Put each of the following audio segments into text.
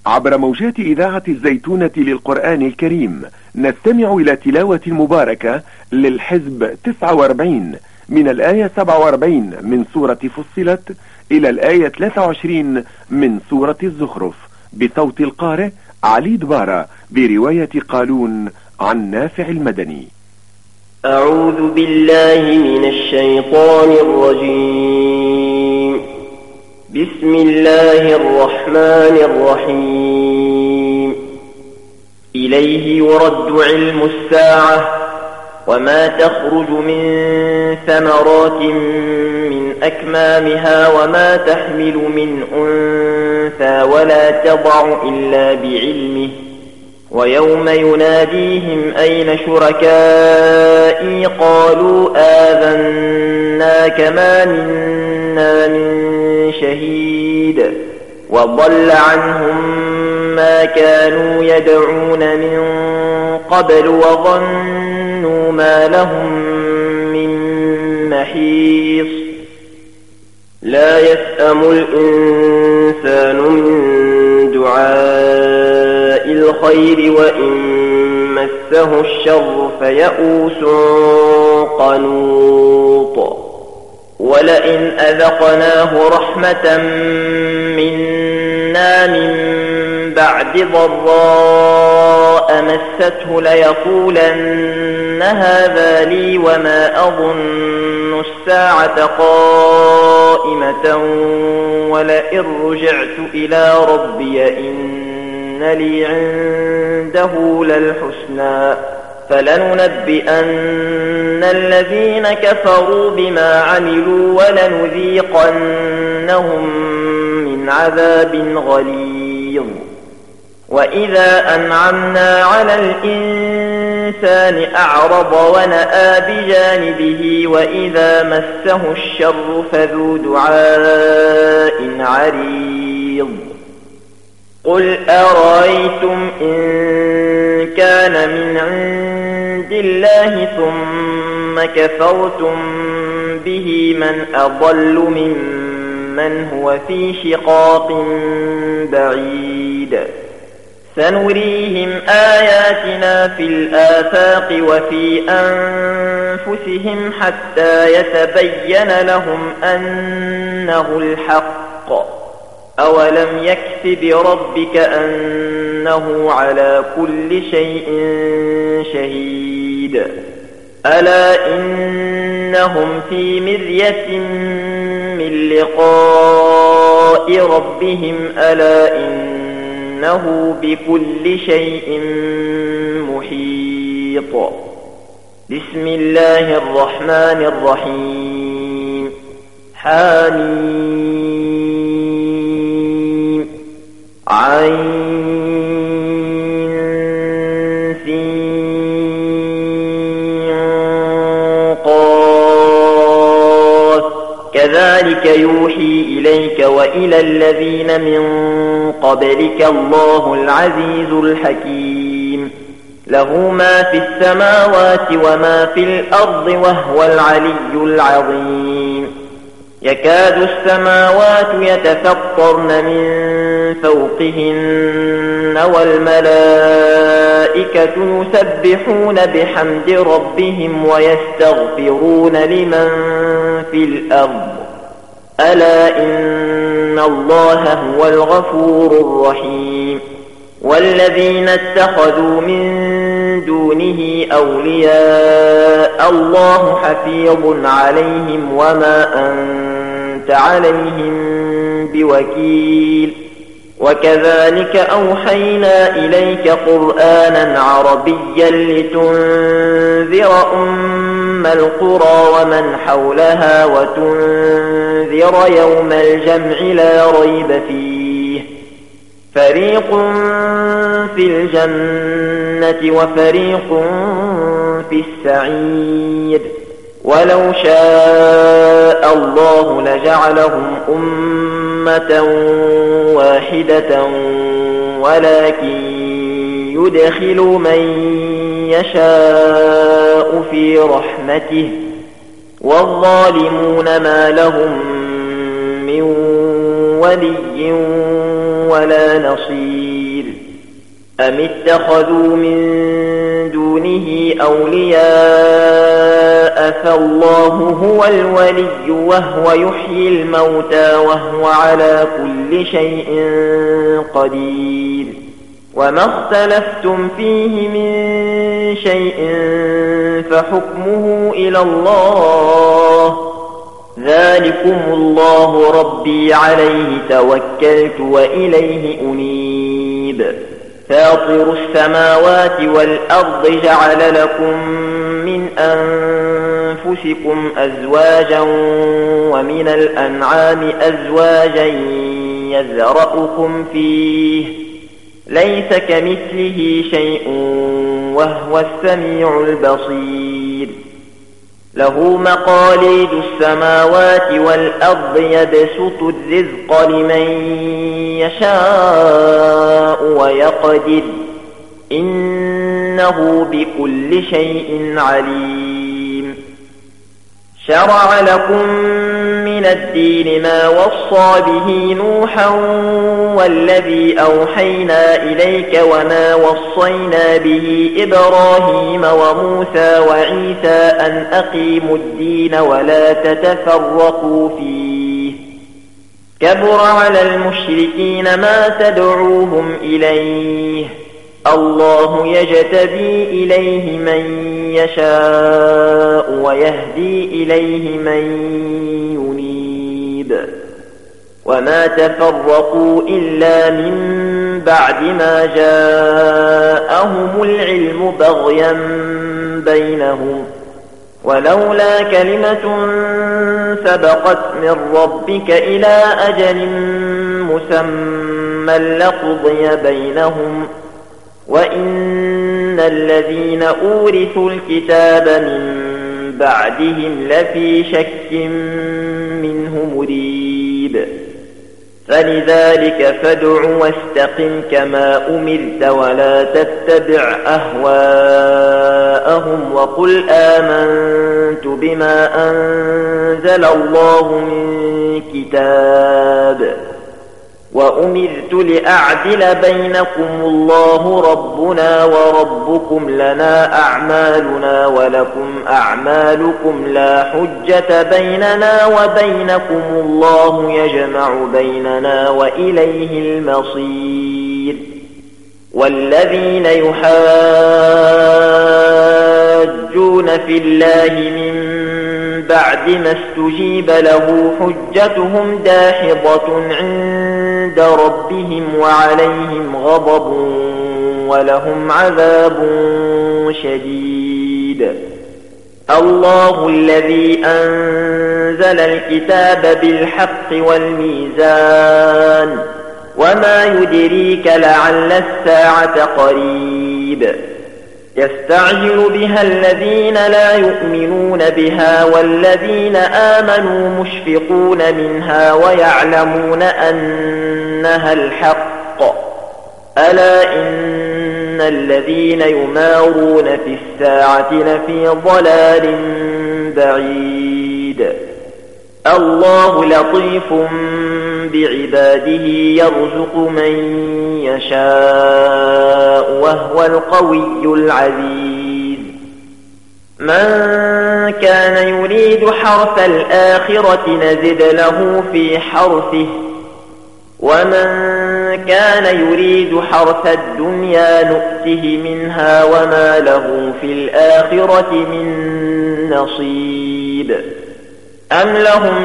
عبر موجات إذاعة الزيتونة للقرآن الكريم نستمع إلى تلاوة مباركة للحزب 49 من الآية 47 من سورة فصلت إلى الآية 23 من سورة الزخرف بصوت القارئ علي دبارة برواية قالون عن نافع المدني. أعوذ بالله من الشيطان الرجيم. بسم الله الرحمن الرحيم. إليه يرد علم الساعة وما تخرج من ثمرات من أكمامها وما تحمل من أنثى ولا تضع إلا بعلمه ويوم يناديهم أين شركائي قالوا آذناك ما منا من شهيد وضل عنهم ما كانوا يدعون من قبل وظنوا ما لهم من محيص. لا يسأم الإنسان من دعاء الخير وإن مسه الشر فيئوس قنوط. ولئن أذقناه رحمة منا من بعد ضراء مسته ليقولن هذا لي وما أظن الساعة قائمة ولئن رجعت إلى ربي إن لي عنده للحسنى فلننبئن الذين كفروا بما عملوا ولنذيقنهم من عذاب غليظ. وإذا أنعمنا على الإنسان أعرض ونأى بجانبه وإذا مسه الشر فذو دعاء عريض. قل أرأيتم إن كان من عند الله ثم كفرتم به من أضل ممن هو في شقاق بعيد. سنريهم آياتنا في الآفاق وفي أنفسهم حتى يتبين لهم أنه الحق. أولم يكف بربك أنه على كل شيء شهيد. ألا إنهم في مرية من لقاء ربهم ألا إنه بكل شيء محيط. بسم الله الرحمن الرحيم. حميم عين قاف كذلك يوحي إليك وإلى الذين من قبلك الله العزيز الحكيم. له ما في السماوات وما في الأرض وهو العلي العظيم. يكاد السماوات يتفطرن من فوقهن والملائكة يسبحون بحمد ربهم ويستغفرون لمن في الأرض ألا إن الله هو الغفور الرحيم. والذين اتخذوا من دونه أولياء الله حفيظ عليهم وما أنت عليهم بوكيل. وكذلك أوحينا إليك قرآنا عربيا لتنذر أم القرى ومن حولها وتنذر يوم الجمع لا ريب فيه. فريق في الجنة وفريق في السعير. ولو شاء الله لجعلهم أمة واحدة ولكن يدخل من يشاء في رحمته والظالمون ما لهم من ولي ولا نصير أم اتخذوا من دونه أولياء فالله هو الولي وهو يحيي الموتى وهو على كل شيء قدير وما اختلفتم فيه من شيء فحكمه إلى الله ذلكم الله ربي عليه توكلت وإليه أنيب فاطر السماوات والأرض جعل لكم من أنفسكم أزواجا ومن الأنعام أزواجا يذرأكم فيه ليس كمثله شيء وهو السميع البصير له مقاليد السماوات والأرض يبسط الرزق لمن يشاء ويقدر إنه بكل شيء عليم شرع لكم من الدين ما وصى به نوحا والذي أوحينا إليك وما وصينا به إبراهيم وموسى وعيسى أن أقيموا الدين ولا تتفرقوا فيه كبر على المشركين ما تدعوهم إليه الله يجتبي إليه من يشاء ويهدي إليه من ينيب وما تفرقوا إلا من بعد ما جاءهم العلم بغيا بينهم ولولا كلمة سبقت من ربك إلى أجل مسمى لقضي بينهم وإن الذين أورثوا الكتاب من بعدهم لفي شك منه مريب فلذلك فادع واستقم كما أمرت ولا تتبع أهواءهم وقل آمنت بما أنزل الله من كتاب وأمرت لأعدل بينكم الله ربنا وربكم لنا أعمالنا ولكم أعمالكم لا حجة بيننا وبينكم الله يجمع بيننا وإليه المصير والذين يحاجون في الله من بعد ما استجيب له حجتهم داحضة عند ربهم وعليهم غضب ولهم عذاب شديد الله الذي أنزل الكتاب بالحق والميزان وما يدريك لعل الساعة قريب يستعجل بها الذين لا يؤمنون بها والذين آمنوا مشفقون منها ويعلمون أنها الحق ألا إن الذين يمارون في الساعة لفي ضلال بعيد الله لطيف بعباده يرزق من يشاء وهو القوي العزيز من كان يريد حرث الآخرة نزد له في حرثه ومن كان يريد حرث الدنيا نؤته منها وما له في الآخرة من نصيب أم لهم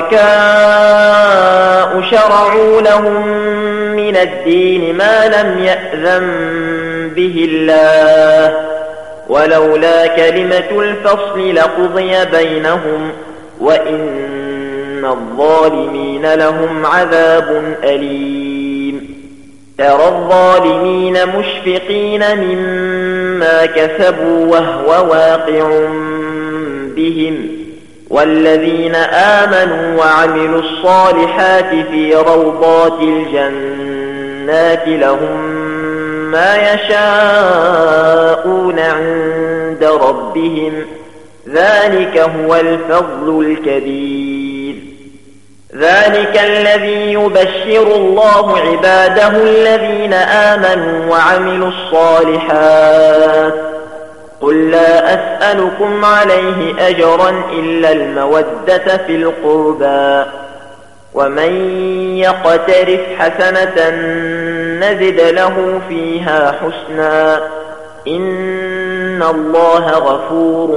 شركاء شرعوا لهم من الدين ما لم يأذن به الله ولولا كلمة الفصل لقضي بينهم وإن الظالمين لهم عذاب أليم ترى الظالمين مشفقين مما كسبوا وهو واقع بهم والذين آمنوا وعملوا الصالحات في روضات الجنات لهم ما يشاءون عند ربهم ذلك هو الفضل الكبير ذلك الذي يبشر الله عباده الذين آمنوا وعملوا الصالحات قل لا أسألكم عليه أجرا إلا المودة في القربى ومن يقترف حسنة نزد له فيها حسنا إن الله غفور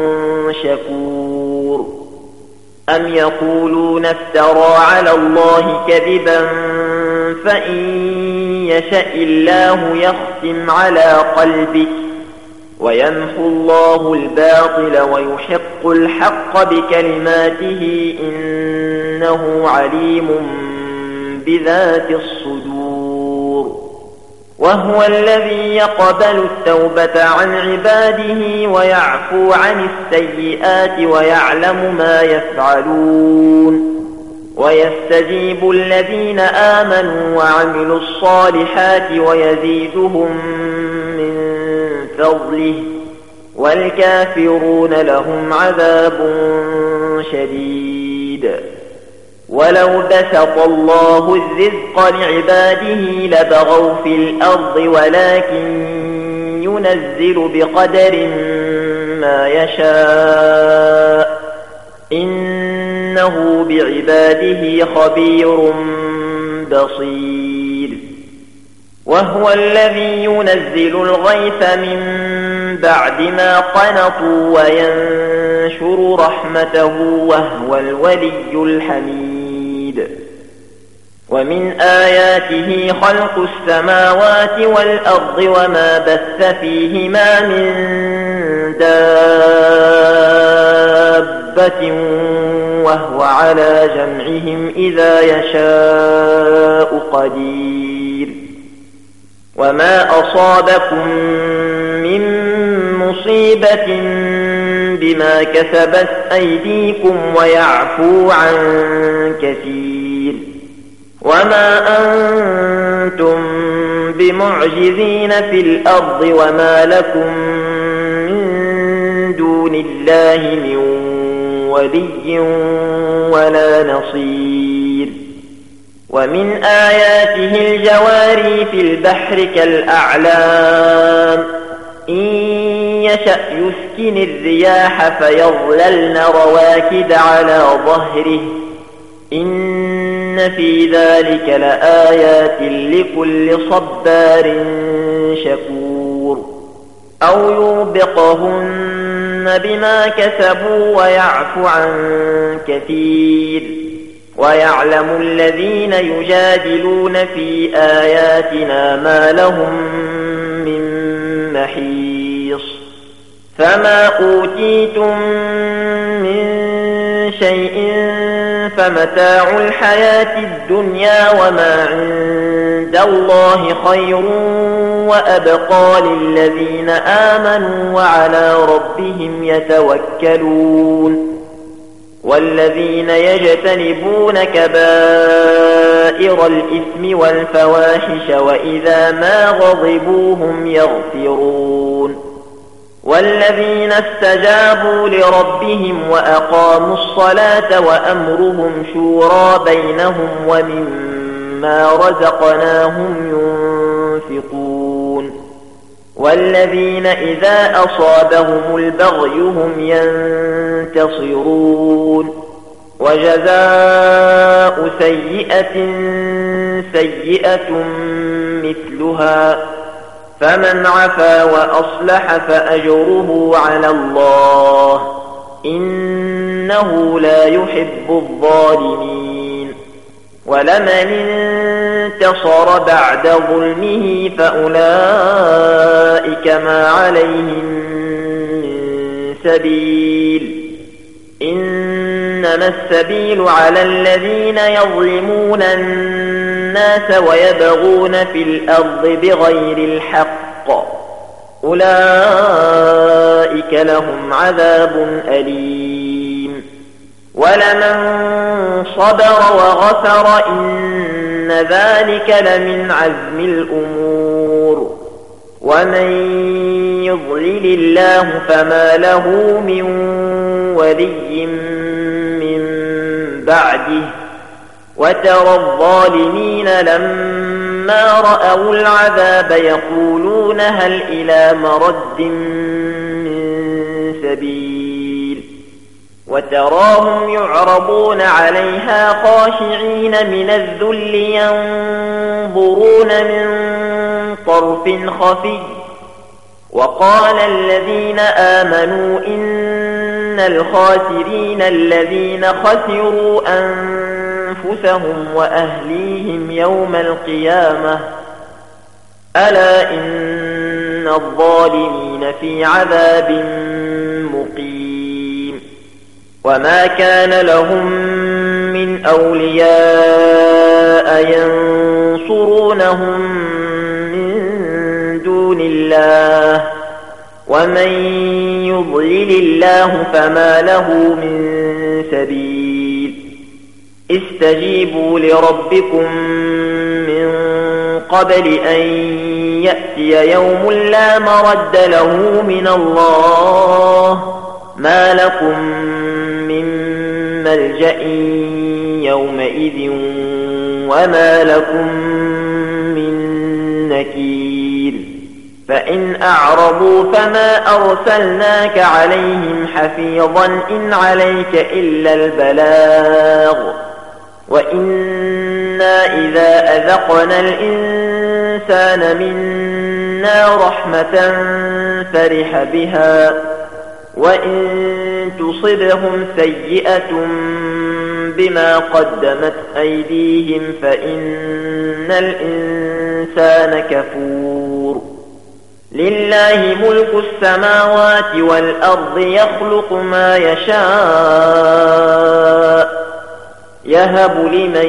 شكور أم يقولون افترى على الله كذبا فإن يشاء الله يختم على قلبك ويمحو الله الباطل ويحق الحق بكلماته إنه عليم بذات الصدور وهو الذي يقبل التوبة عن عباده ويعفو عن السيئات ويعلم ما يفعلون ويستجيب الذين آمنوا وعملوا الصالحات ويزيدهم من فضله والكافرون لهم عذاب شديد ولو بسط الله الرزق لعباده لبغوا في الأرض ولكن ينزل بقدر ما يشاء إنه بعباده خبير بصير وهو الذي ينزل الغيث من بعد ما قنطوا وينشر رحمته وهو الولي الحميد ومن آياته خلق السماوات والأرض وما بث فيهما من دابة وهو على جمعهم إذا يشاء قدير وما أصابكم من مصيبة بما كسبت أيديكم ويعفو عن كثير وما أنتم بمعجزين في الأرض وما لكم من دون الله من ولي ولا نصير ومن آياته الجواري في البحر كالأعلام إن يشأ يسكن الرياح فيظللن رواكد على ظهره إن في ذلك لآيات لكل صبار شكور أو يوبقهن بما كسبوا ويعفو عن كثير ويعلم الذين يجادلون في آياتنا ما لهم من محيص فما أوتيتم من شيء فمتاع الحياة الدنيا وما عند الله خير وأبقى للذين آمنوا وعلى ربهم يتوكلون والذين يجتنبون كبائر الإثم والفواحش وإذا ما غضبوا هم يغفرون والذين استجابوا لربهم وأقاموا الصلاة وأمرهم شورى بينهم ومما رزقناهم ينفقون والذين إذا أصابهم البغي هم ينتصرون وجزاء سيئة سيئة مثلها فمن عفا وأصلح فأجره على الله إنه لا يحب الظالمين ولمن انتصر بعد ظلمه فأولئك ما عليهم من سبيل إنما السبيل على الذين يظلمون الناس ويبغون في الأرض بغير الحق أولئك لهم عذاب أليم ولمن صبر وغفر إن ذلك لمن عزم الأمور ومن يضلل الله فما له من ولي من بعده وترى الظالمين لما رأوا العذاب يقولون هل إلى مرد من سبيل وتراهم يعرضون عليها خاشعين من الذل ينظرون من طرف خفي وقال الذين آمنوا إن الخاسرين الذين خسروا أنفسهم وأهليهم يوم القيامة ألا إن الظالمين في عذاب مقيم وما كان لهم من أولياء ينصرونهم من دون الله ومن يضلل الله فما له من سبيل استجيبوا لربكم من قبل أن يأتي يوم لا مرد له من الله ما لكم من ملجأ يومئذ وما لكم من نكير فإن أعرضوا فما أرسلناك عليهم حفيظا إن عليك إلا البلاغ وإنا إذا أذقنا الإنسان منا رحمة فرح بها وإن تصبهم سيئة بما قدمت أيديهم فإن الإنسان كفور لله ملك السماوات والأرض يخلق ما يشاء يهب لمن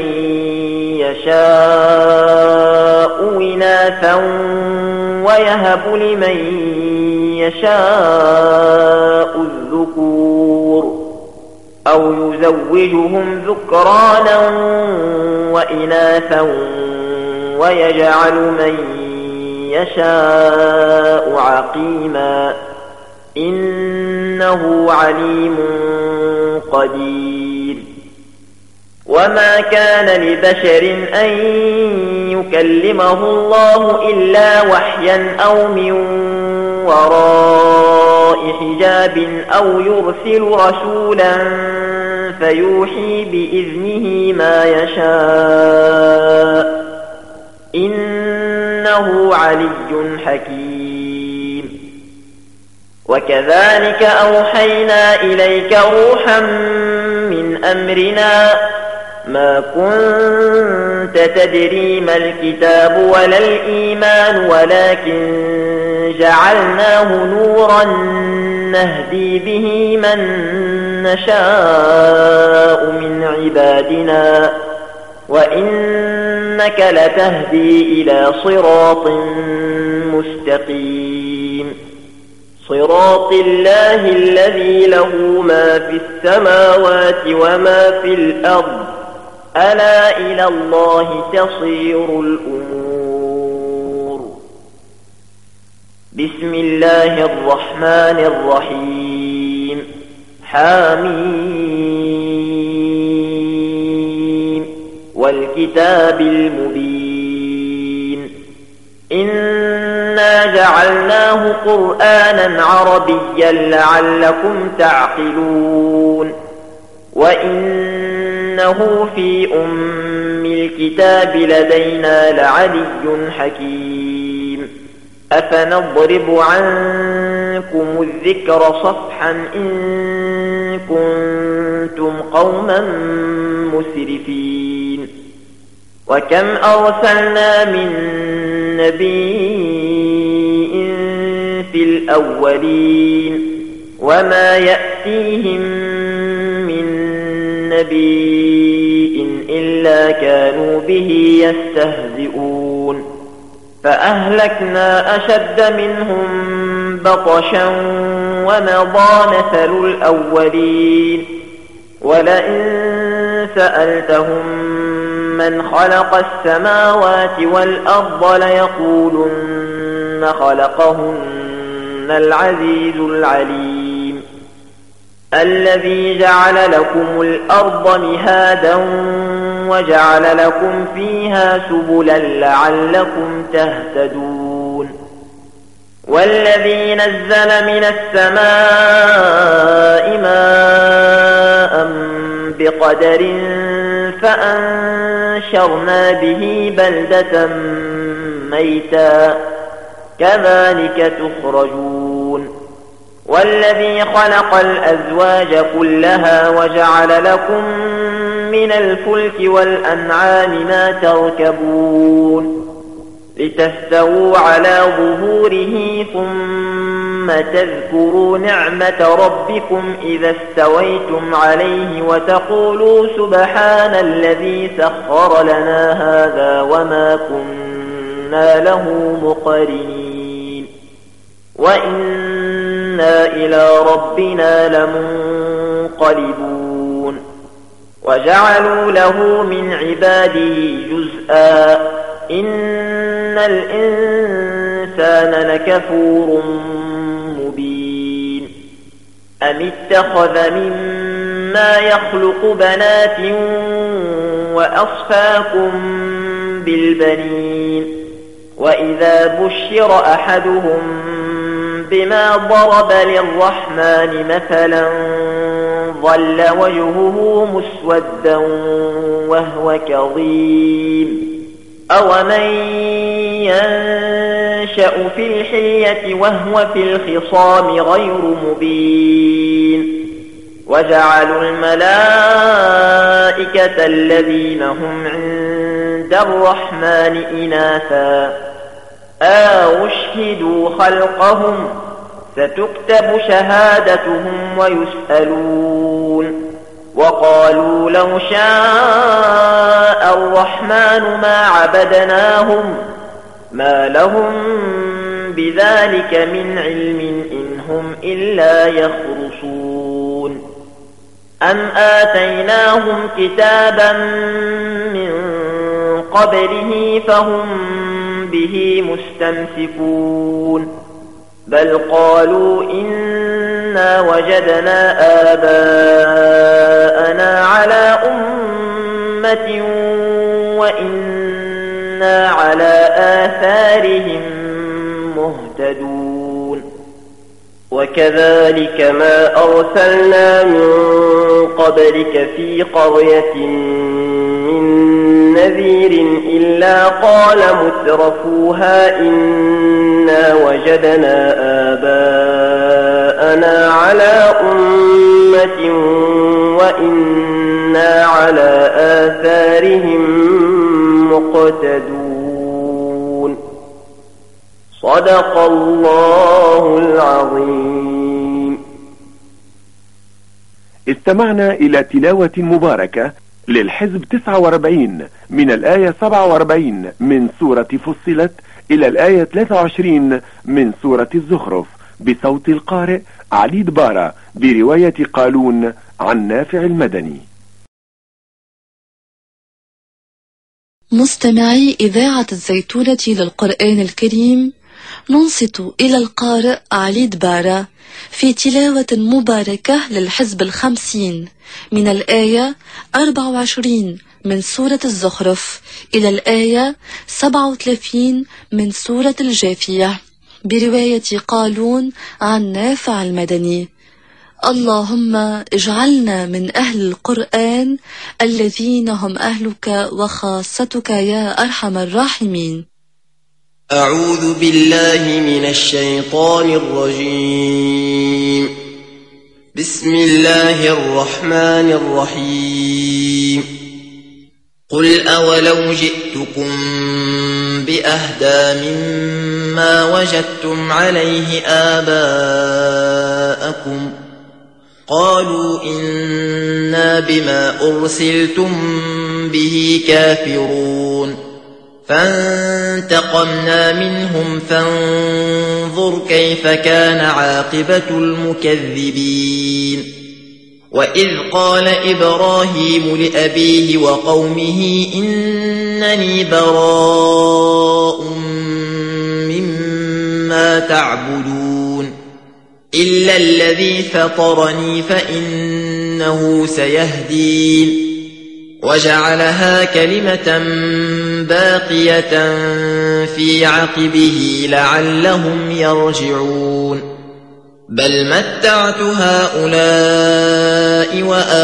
يشاء إناثا ويهب لمن يشاء الذكور أو يزوجهم ذكرانا وإناثا ويجعل من يشاء عقيما إنه عليم قدير وما كان لبشر أن يكلمه الله إلا وحيا أو من وراء حجاب أو يرسل رسولا فيوحي بإذنه ما يشاء إنه علي حكيم وكذلك أوحينا إليك روحا من أمرنا ما كنت تدري ما الكتاب ولا الإيمان ولكن جعلناه نورا نهدي به من نشاء من عبادنا وإنك لتهدي إلى صراط مستقيم صراط الله الذي له ما في السماوات وما في الأرض ألا إلى الله تصير الأمور بسم الله الرحمن الرحيم حميم والكتاب المبين إنا جعلناه قرآنا عربيا لعلكم تعقلون وإنه في أم الكتاب لدينا لعلي حكيم أفنضرب عنكم الذكر صفحا إن كنتم قوما مسرفين وكم أرسلنا من نبي في الأولين وما يأتيهم من نبي إلا كانوا به يستهزئون فأهلكنا أشد منهم بطشا ومضى مثل الأولين ولئن سألتهم من خلق السماوات والأرض ليقولن خلقهن العزيز العليم الذي جعل لكم الأرض مهادا وجعل لكم فيها سبلا لعلكم تهتدون والذي نزل من السماء ماء بقدر فأنشرنا به بلدة ميتا كذلك تخرجون والذي خلق الأزواج كلها وجعل لكم من الفلك والأنعام ما تركبون لتستووا على ظهوره ثم تذكروا نعمة ربكم إذا استويتم عليه وتقولوا سبحان الذي سخر لنا هذا وما كنا له مقرنين وإنا إلى ربنا لمنقلبون وجعلوا له من عباده جزءا إن الإنسان لكفور مبين أم اتخذ مما يخلق بنات وأصفاكم بالبنين وإذا بشر أحدهم بما ضرب للرحمن مثلا ظل وجهه مسودا وهو كظيم أومن ينشأ في الحلية وهو في الخصام غير مبين وجعلوا الملائكة الذين هم عند الرحمن إناثا أشهدوا خلقهم ستكتب شهادتهم ويسألون وقالوا لو شاء الرحمن ما عبدناهم ما لهم بذلك من علم إن هم إلا يخرصون أم آتيناهم كتابا من قبله فهم به مستمسكون بل قالوا إنا وجدنا آباءنا على أمة وإنا على آثارهم مهتدون وكذلك ما أرسلنا من قبلك في قرية من نذير إلا قال مترفوها إنا وجدنا آباءنا على أمة وإنا على آثارهم مقتدون صدق الله العظيم. استمعنا إلى تلاوة مباركة للحزب 49 من الآية 47 من سورة فصلت إلى الآية 23 من سورة الزخرف بصوت القارئ علي دبارة برواية قالون عن نافع المدني. مستمعي إذاعة الزيتونة للقرآن الكريم، ننصت إلى القارئ علي دبارة في تلاوة مباركة للحزب 50 من الآية 24 من سورة الزخرف إلى الآية 37 من سورة الجاثية برواية قالون عن نافع المدني. اللهم اجعلنا من أهل القرآن الذين هم أهلك وخاصتك يا أرحم الراحمين. أعوذ بالله من الشيطان الرجيم. بسم الله الرحمن الرحيم. قل أولو جئتكم بأهدى مما وجدتم عليه آباءكم قالوا إنا بما أرسلتم به كافرون فانتقمنا منهم فانظر كيف كان عاقبة المكذبين. وإذ قال إبراهيم لأبيه وقومه إنني براء مما تعبدون إلا الذي فطرني فإنه سيهدين. وجعلها كلمة باقية في عقبه لعلهم يرجعون بل متعت هؤلاء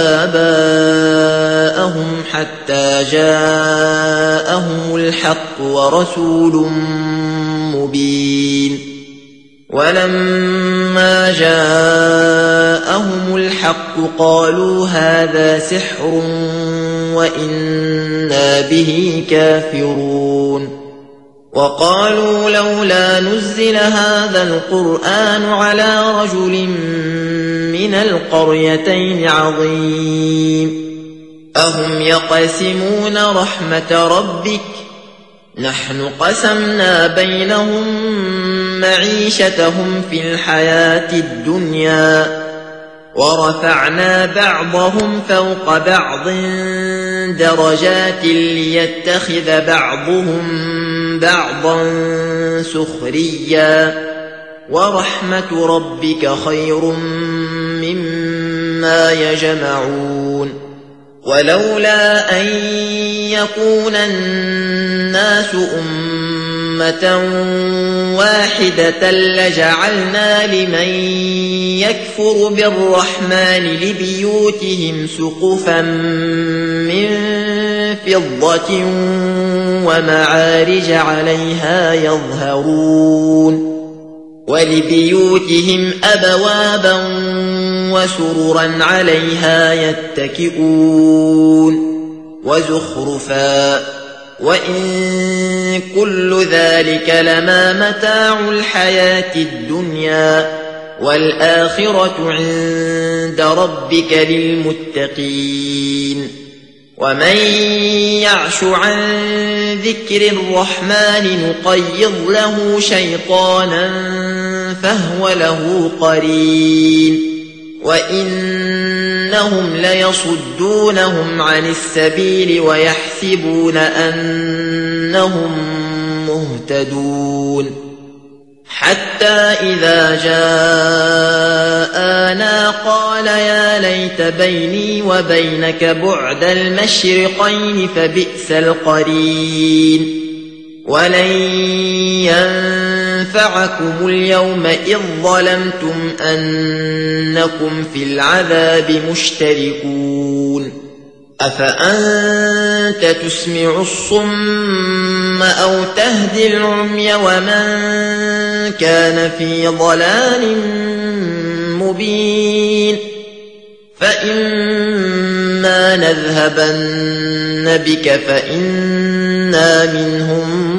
وآباءهم حتى جاءهم الحق ورسول مبين ولما جاءهم الحق قالوا هذا سحر وإنا به كافرون وقالوا لولا نزل هذا القرآن على رجل من القريتين عظيم أهم يقسمون رحمة ربك نحن قسمنا بينهم معيشتهم في الحياة الدنيا ورفعنا بعضهم فوق بعض درجات ليتخذ بعضهم بعضا سخريا ورحمة ربك خير مما يجمعون ولولا أن يكون الناس أمة واحدة لجعلنا لمن يكفر بالرحمن لبيوتهم سقفا من فضة ومعارج عليها يظهرون ولبيوتهم أبوابا وسررا عليها يتكئون وزخرفا وإن كل ذلك لما متاع الحياة الدنيا والآخرة عند ربك للمتقين ومن يعش عن ذكر الرحمن نقيض له شيطانا فهو له قرين وإنهم ليصدونهم عن السبيل ويحسبون أنهم مهتدون حتى إذا جاءنا قال يا ليت بيني وبينك بعد المشرقين فبئس القرين ولن ينفعكم اليوم إذ ظلمتم أنكم في العذاب مشتركون أفأنت تسمع الصم أو تهدي العمي ومن كان في ضلال مبين فإما نذهبن بك فإنا منهم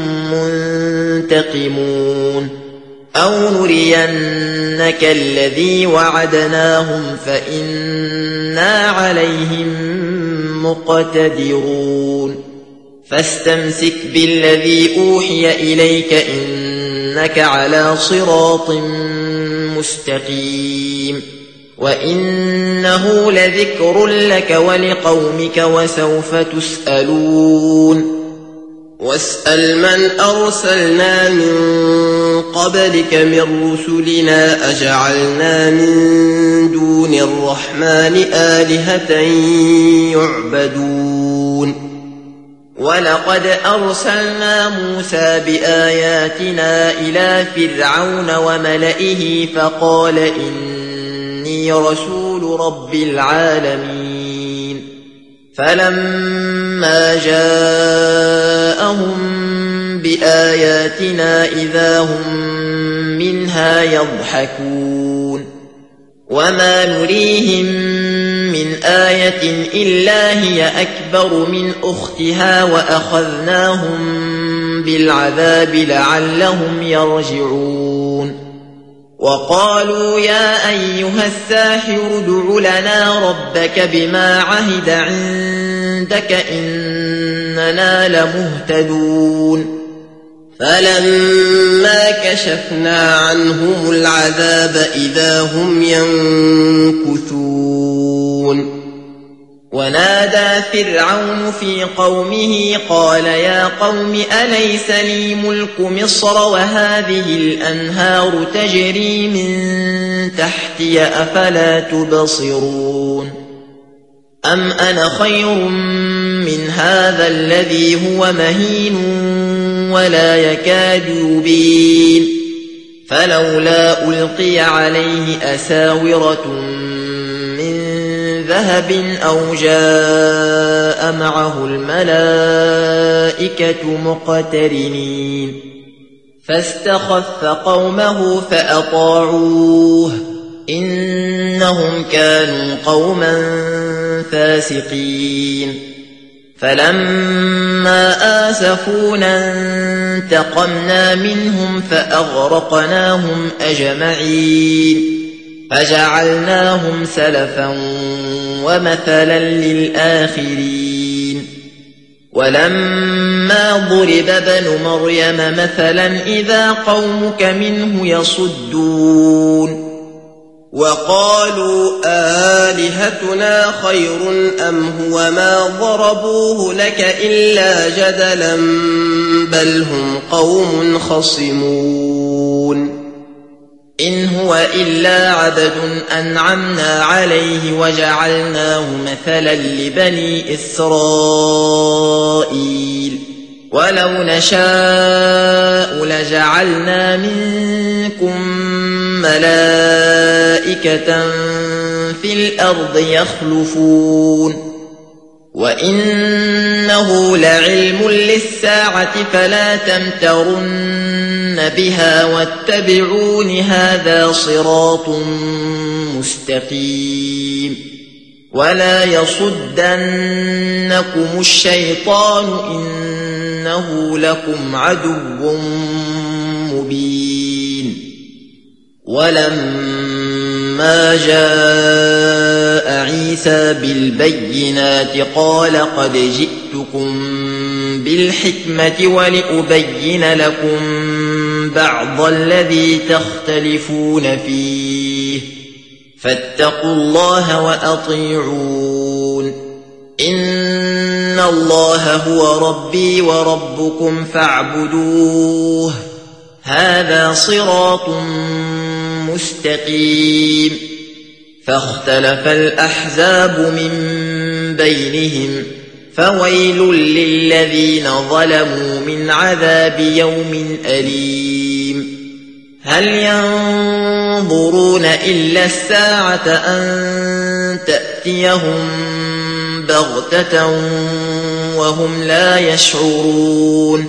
منتقمون أو نرينك الذي وعدناهم فإنا عليهم مقتدرون فاستمسك بالذي أوحي إليك إنك على صراط مستقيم وإنه لذكر لك ولقومك وسوف تسألون واسأل من أرسلنا من قبلك من رسلنا أجعلنا من دون الرحمن آلهة يعبدون ولقد أرسلنا موسى بآياتنا إلى فرعون وملئه فقال إني رسول رب العالمين فلما جاءهم بآياتنا إذا هم منها يضحكون وما نريهم من آية إلا هي أكبر من أختها وأخذناهم بالعذاب لعلهم يرجعون وقالوا يا أيها الساحر ادع لنا ربك بما عهد عندك إننا لمهتدون فلما كشفنا عنهم العذاب إذا هم ينكثون ونادى فرعون في قومه قال يا قوم أليس لي ملك مصر وهذه الأنهار تجري من تحتي أفلا تبصرون أم أنا خير من هذا الذي هو مهين ولا يكاد يبين فلولا ألقي عليه أساورة من ذهب أو جاء معه الملائكة مقترنين فاستخف قومه فأطاعوه إنهم كانوا قوما فاسقين فلما آسفونا انتقمنا منهم فأغرقناهم أجمعين فجعلناهم سلفا ومثلا للآخرين ولما ضرب ابن مريم مثلا إذا قومك منه يصدون وقالوا آلهتنا خير أم هو ما ضربوه لك إلا جدلا بل هم قوم خصمون إن هو إلا عبد أنعمنا عليه وجعلناه مثلا لبني إسرائيل ولو نشاء لجعلنا منكم ملائكة في الأرض يخلفون وإنه لعلم للساعة فلا تمترن بها واتبعون هذا صراط مستقيم ولا يصدنكم الشيطان إنه لكم عدو مبين ولما جاء عيسى بالبينات قال قد جئتكم بالحكمة ولأبين لكم بعض الذي تختلفون فيه فاتقوا الله وأطيعون إن الله هو ربي وربكم فاعبدوه هذا صراط مستقيم فاختلف الأحزاب من بينهم فويل للذين ظلموا من عذاب يوم أليم هل ينظرون إلا الساعة أن تأتيهم بغتة وهم لا يشعرون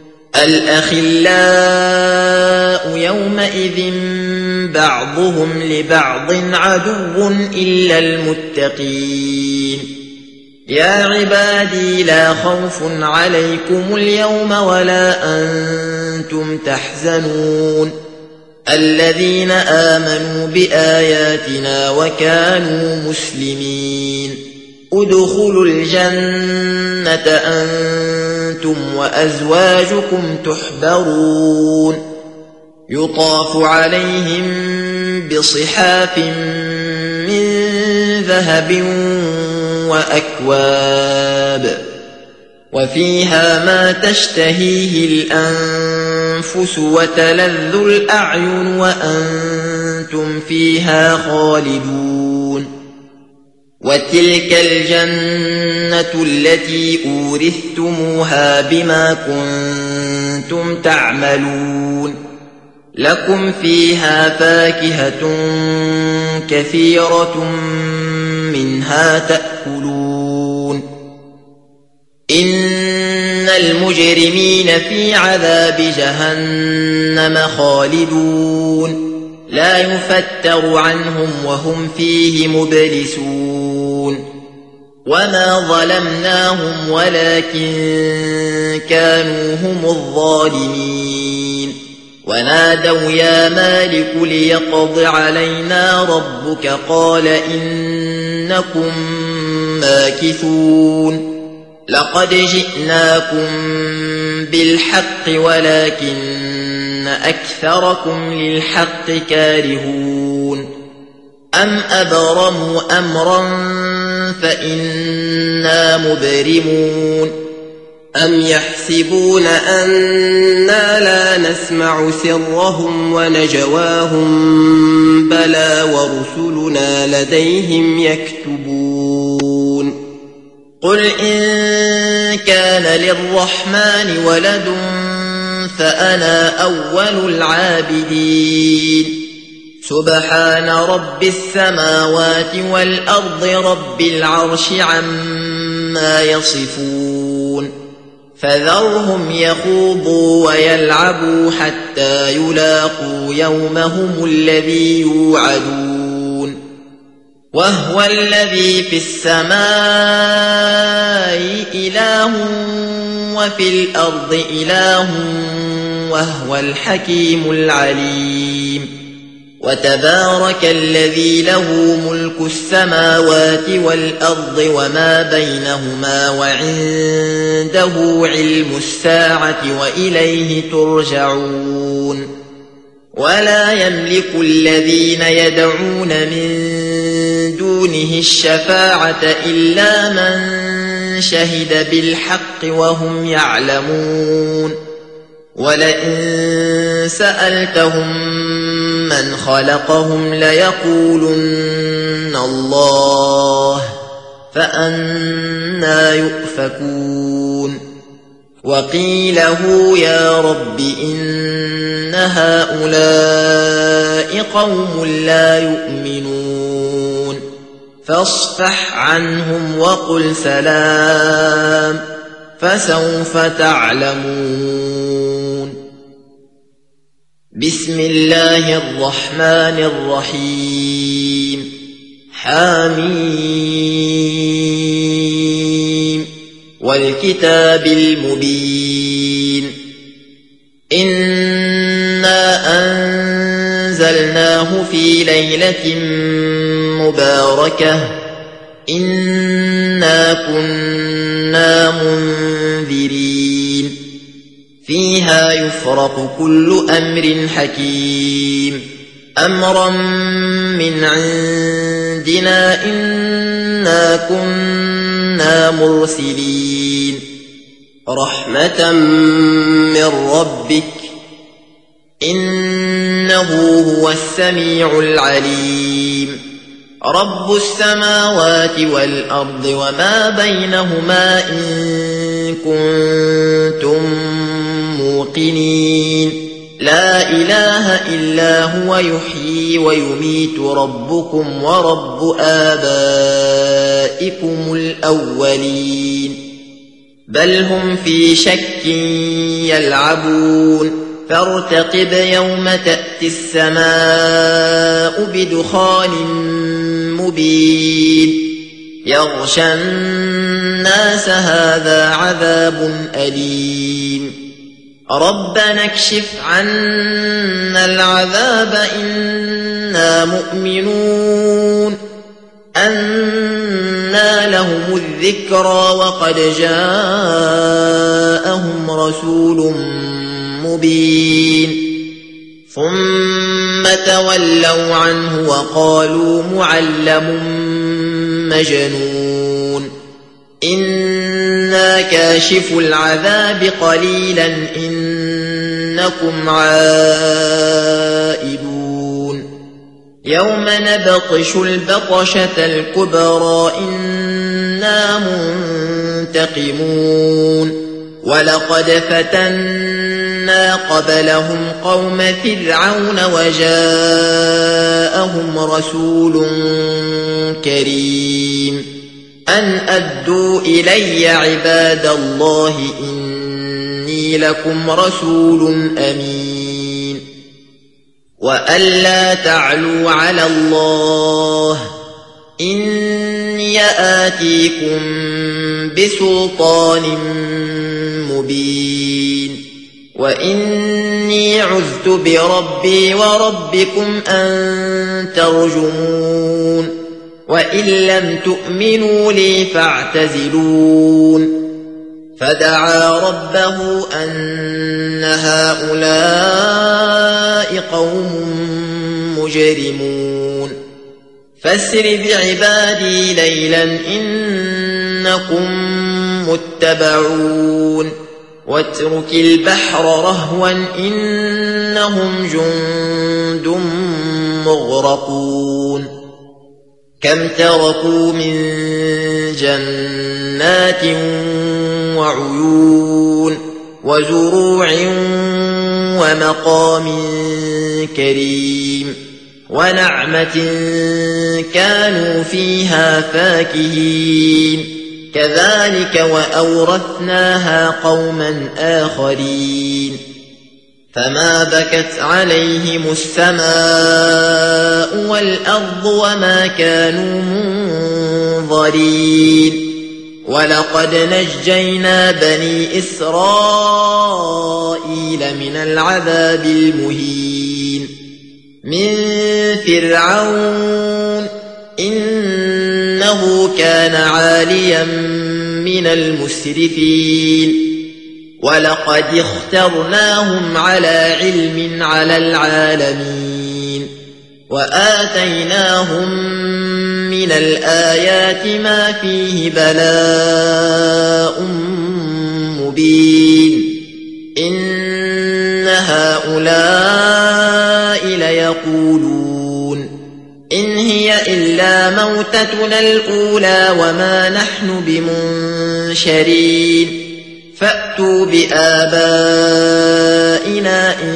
الأخلاء يومئذ بعضهم لبعض عدو إلا المتقين يا عبادي لا خوف عليكم اليوم ولا أنتم تحزنون الذين آمنوا بآياتنا وكانوا مسلمين ادخلوا الجنة أنتم وأزواجكم تحبرون يطاف عليهم بصحاف من ذهب وأكواب وفيها ما تشتهيه الأنفس وتلذ الأعين وأنتم فيها خالدون وتلك الجنة التي أورثتموها بما كنتم تعملون لكم فيها فاكهة كثيرة منها تأكلون إن المجرمين في عذاب جهنم خالدون لا يفتر عنهم وهم فيه مبلسون وما ظلمناهم ولكن كانوا هم الظالمين ونادوا يا مالك ليقض علينا ربك قال إنكم ماكثون لقد جئناكم بالحق ولكن أكثركم للحق كارهون أم أبرموا أمرا فإنا مبرمون أم يحسبون أنا لا نسمع سرهم ونجواهم بلى ورسلنا لديهم يكتبون قل إن كان للرحمن ولد فأنا أول العابدين سبحان رب السماوات والأرض رب العرش عما يصفون فذرهم يخوضوا ويلعبوا حتى يلاقوا يومهم الذي يوعدون وهو الذي في السماء إله وفي الأرض إله وهو الحكيم العليم وتبارك الذي له ملك السماوات والأرض وما بينهما وعنده علم الساعة وإليه ترجعون ولا يملك الذين يدعون من دونه الشفاعة إلا من شهد بالحق وهم يعلمون ولئن سألتهم من خلقهم ليقولن الله فأنى يؤفكون وقيله يا رب إن هؤلاء قوم لا يؤمنون فاصفح عنهم وقل سلام فسوف تعلمون بسم الله الرحمن الرحيم حميم والكتاب المبين إنا أنزلناه في ليلة مباركة إنا كنا منذرين فيها يفرق كل أمر حكيم أمرا من عندنا إنا كنا مرسلين رحمة من ربك إنه هو السميع العليم رب السماوات والأرض وما بينهما إن كنتم موقنين لا إله إلا هو يحيي ويميت ربكم ورب آبائكم الأولين بل هم في شك يلعبون فارتقب يوم تأتي السماء بدخان مبين يغشى الناس هذا عذاب أليم ربنا اكشف عنا العذاب إنا مؤمنون أنى لهم الذكرى وقد جاءهم رسول مبين ثم تولوا عنه وقالوا معلم مجنون إنا كاشف العذاب قليلا إنكم عائدون يوم نبطش البطشة الكبرى إنا منتقمون ولقد فتنا قبلهم قوم فرعون وجاءهم رسول كريم أن أدوا إلي عباد الله إني لكم رسول أمين وأن لا تعلوا على الله إني آتيكم بسلطان مبين وإني عذت بربي وربكم أن ترجمون وإن لم تؤمنوا لي فاعتزلون فدعا ربه أن هؤلاء قوم مجرمون فاسر بعبادي ليلا إنكم متبعون واترك البحر رهوا إنهم جند مغرقون كم تركوا من جنات وجنات وعيون وزروع ومقام كريم ونعمة كانوا فيها فاكهين كذلك وأورثناها قوما آخرين فما بكت عليهم السماء والأرض وما كانوا منظرين ولقد نجينا بني إسرائيل من العذاب المهين من فرعون إنه كان عاليا من المسرفين ولقد اخترناهم على علم على العالمين وآتيناهم من الآيات ما فيه بلاء مبين إن هؤلاء ليقولون إن هي إلا موتتنا الأولى وما نحن بمنشرين فأتوا بآبائنا إن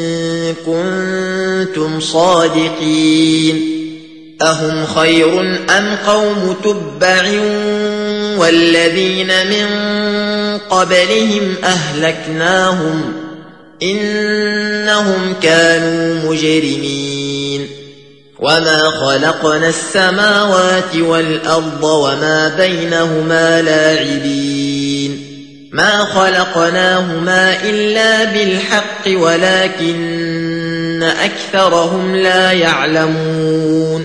كنتم صادقين أهم خير أم قوم تبع والذين من قبلهم أهلكناهم إنهم كانوا مجرمين وما خلقنا السماوات والأرض وما بينهما لاعبين ما خلقناهما إلا بالحق ولكن أكثرهم لا يعلمون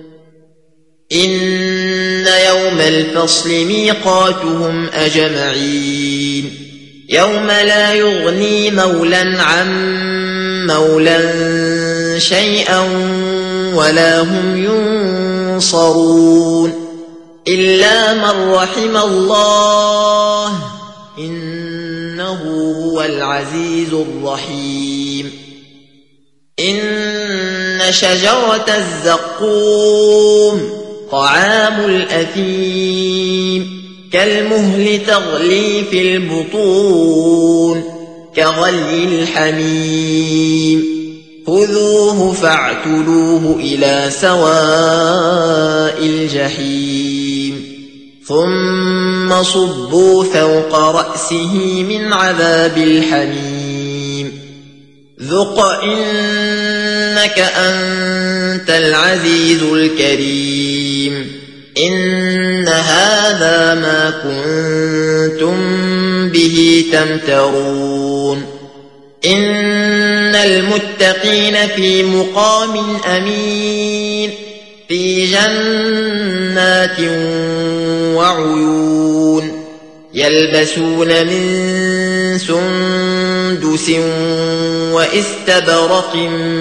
إن يوم الفصل ميقاتهم أجمعين يوم لا يغني مولا عن مولا شيئا ولا هم ينصرون إلا من رحم الله إنه هو العزيز الرحيم إن شجرة الزقوم طعام الأثيم كالمهل تغلي في البطون كغلي الحميم خذوه فاعتلوه إلى سواء الجحيم ثم صبوا فوق رأسه من عذاب الحميم ذق إنك أنت العزيز الكريم إن هذا ما كنتم به تمترون إن المتقين في مقام أمين في جنات وعيون يلبسون من سندس واستبرق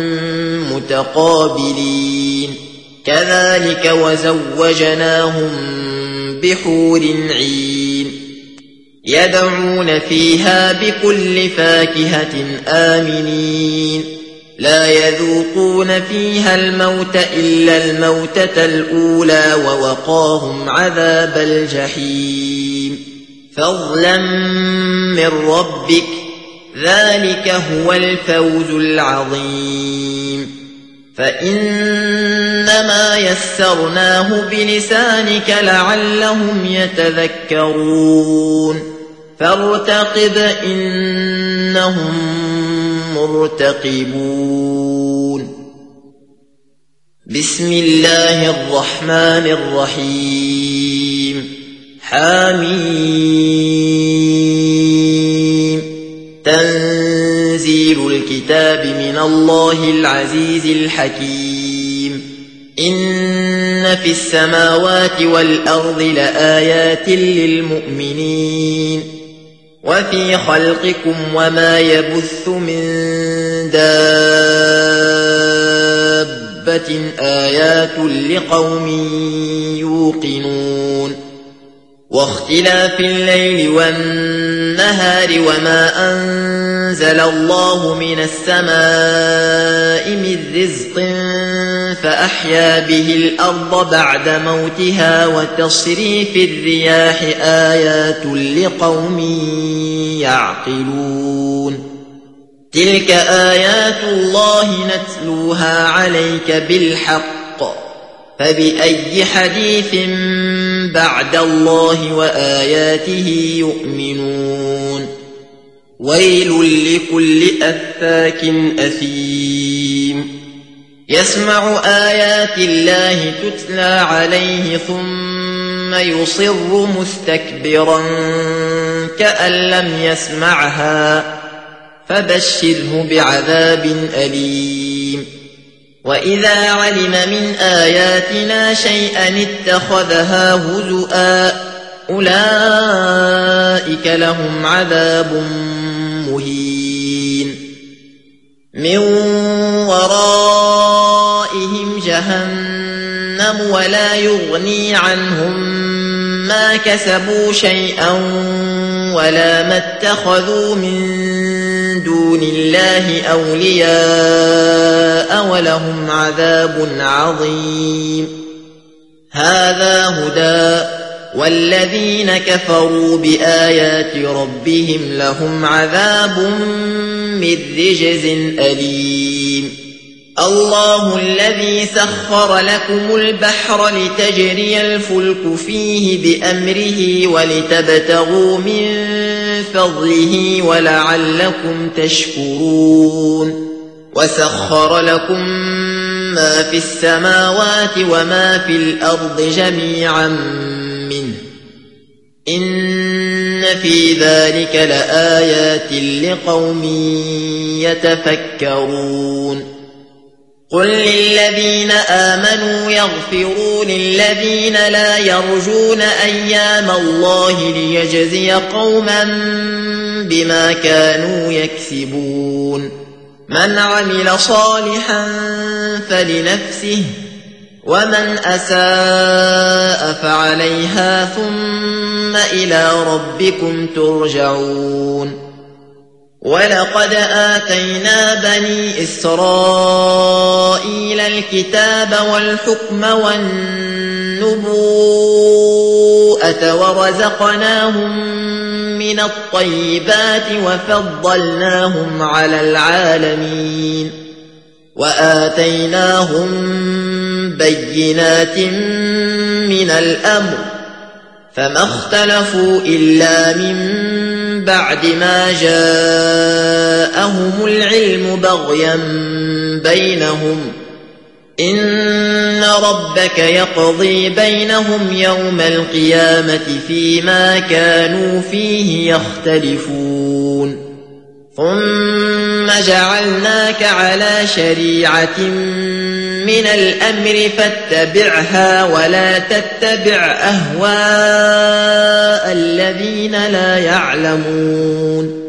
متقابلين كذلك وزوجناهم بحور عين يدعون فيها بكل فاكهة آمنين لا يذوقون فيها الموت إلا الموتة الأولى ووقاهم عذاب الجحيم فضلا من ربك ذلك هو الفوز العظيم فإنما يسرناه بلسانك لعلهم يتذكرون فارتقب إنهم مرتقبون بسم الله الرحمن الرحيم حميم تنزيل الكتاب من الله العزيز الحكيم إن في السماوات والأرض لآيات للمؤمنين وفي خلقكم وما يبث من دابة آيات لقوم يوقنون واختلاف الليل والنهار والنهار وما أنزل الله من السماء من رزق فأحيا به الأرض بعد موتها وتصريف الرياح آيات لقوم يعقلون تلك آيات الله نتلوها عليك بالحق فبأي حديث بعد الله وآياته يؤمنون ويل لكل أفاك أثيم يسمع آيات الله تتلى عليه ثم يصر مستكبرا كأن لم يسمعها فبشره بعذاب أليم وإذا علم من آياتنا شيئا اتخذها هزؤا أولئك لهم عذاب مهين من ورائهم جهنم ولا يغني عنهم ما كسبوا شيئا ولا ما اتخذوا من دون الله أولياء ولهم عذاب عظيم هذا هدى والذين كفروا بآيات ربهم لهم عذاب من رجز أليم الله الذي سخر لكم البحر لتجري الفلك فيه بأمره ولتبتغوا من فضله ولعلكم تشكرون وسخر لكم ما في السماوات وما في الأرض جميعا منه إن في ذلك لآيات لقوم يتفكرون قل للذين آمنوا يغفروا للذين لا يرجون أيام الله ليجزي قوما بما كانوا يكسبون من عمل صالحا فلنفسه ومن أساء فعليها ثم إلى ربكم ترجعون ولقد آتينا بني إسرائيل الكتاب والحكم والنبوءة ورزقناهم من الطيبات وفضلناهم على العالمين وآتيناهم بينات من الأمر فما اختلفوا إلا من بعد ما جاءهم العلم بغيا بينهم إن ربك يقضي بينهم يوم القيامة فيما كانوا فيه يختلفون ثم جعلناك على شريعة من الأمر فاتبعها ولا تتبع أهواء الذين لا يعلمون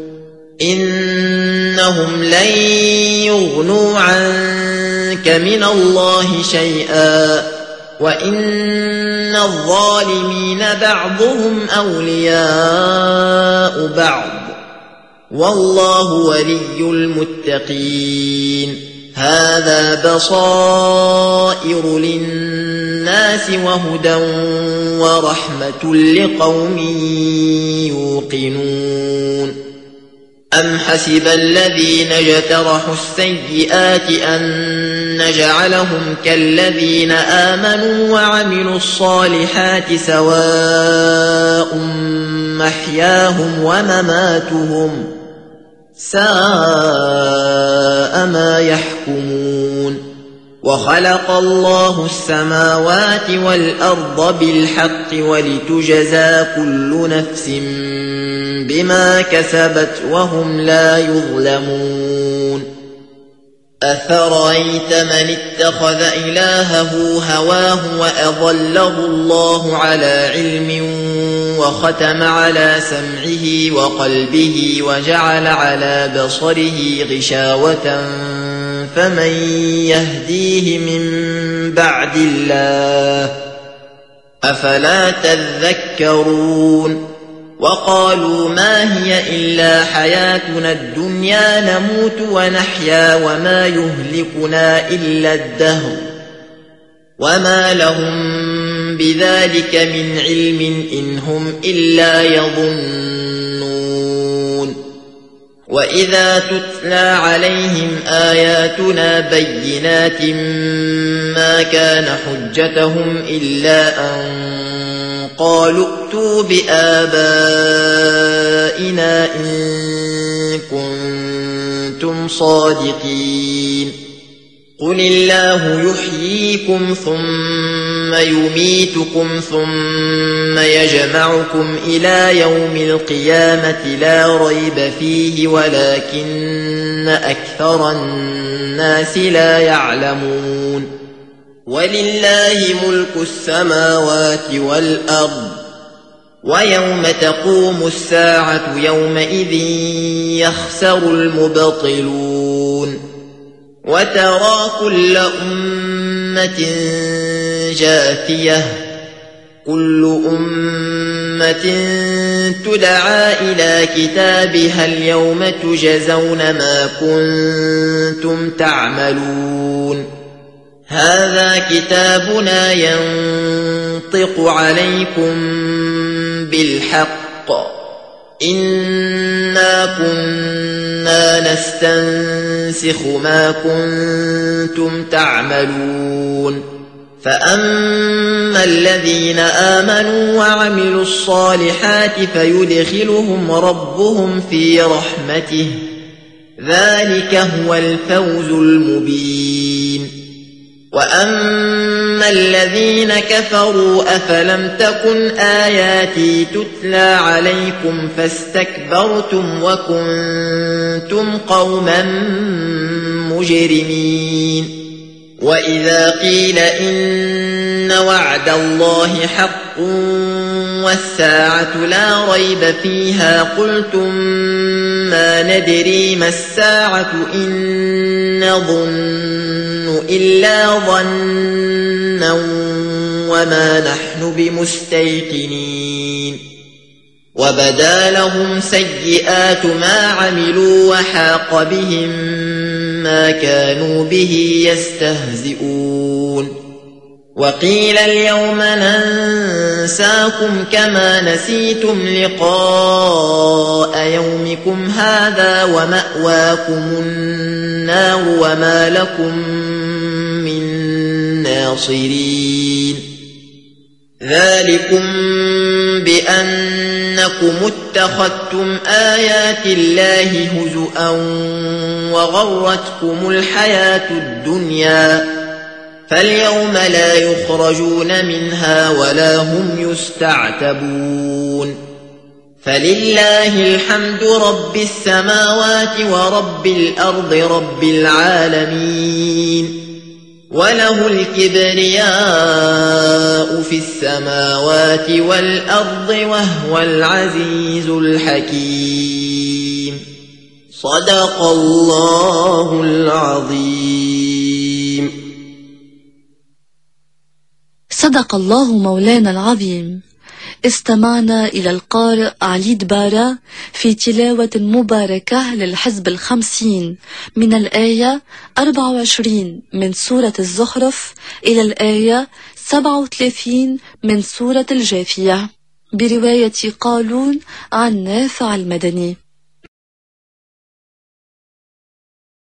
إنهم لن يغنوا عنك من الله شيئا وإن الظالمين بعضهم أولياء بعض والله ولي المتقين هذا بصائر للناس وهدى ورحمة لقوم يوقنون أم حسب الذين اجترحوا السيئات أن نجعلهم كالذين آمنوا وعملوا الصالحات سواء محياهم ومماتهم ساء ما يحكمون وخلق الله السماوات والأرض بالحق ولتجزى كل نفس بما كسبت وهم لا يظلمون أفرأيت من اتخذ إلهه هواه وأضله الله على علم وختم على سمعه وقلبه وجعل على بصره غشاوة فمن يهديه من بعد الله أفلا تذكرون وقالوا ما هي إلا حياتنا الدنيا نموت ونحيا وما يهلكنا إلا الدهر وما لهم بذلك من علم إن هم إلا يظنون وإذا تتلى عليهم آياتنا بينات ما كان حجتهم إلا أن قالوا ائتوا بآبائنا إن كنتم صادقين قل الله يحييكم ثم يميتكم ثم يجمعكم إلى يوم القيامة لا ريب فيه ولكن أكثر الناس لا يعلمون ولله ملك السماوات والأرض ويوم تقوم الساعة يومئذ يخسر المبطلون وترى كل أمة جاثية كل أمة تدعى إلى كتابها اليوم تجزون ما كنتم تعملون هذا كتابنا ينطق عليكم بالحق إنا كنا نستنسخ ما كنتم تعملون فأما الذين آمنوا وعملوا الصالحات فيدخلهم ربهم في رحمته ذلك هو الفوز المبين وأما الذين كفروا أفلم تكن آياتي تتلى عليكم فاستكبرتم وكنتم قوما مجرمين وإذا قيل إن وعد الله حق والساعة لا ريب فيها قلتم ما ندري ما الساعة إن نظن إلا ظنا وما نحن بمستيقنين وبدا لهم سيئات ما عملوا وحاق بهم ما كانوا به يستهزئون وقيل اليوم ننساكم كما نسيتم لقاء يومكم هذا ومأواكم النار وما لكم من ناصرين ذلكم بأنكم اتخذتم آيات الله هزؤا وغرتكم الحياة الدنيا فاليوم لا يخرجون منها ولا هم يستعتبون فلله الحمد رب السماوات ورب الأرض رب العالمين وله الكبرياء في السماوات والأرض وهو العزيز الحكيم صدق الله العظيم. صدق الله مولانا العظيم. استمعنا إلى القارئ علي دبارة في تلاوة مباركة للحزب 50 من الآية 24 من سورة الزخرف إلى الآية 37 من سورة الجاثية برواية قالون عن نافع المدني.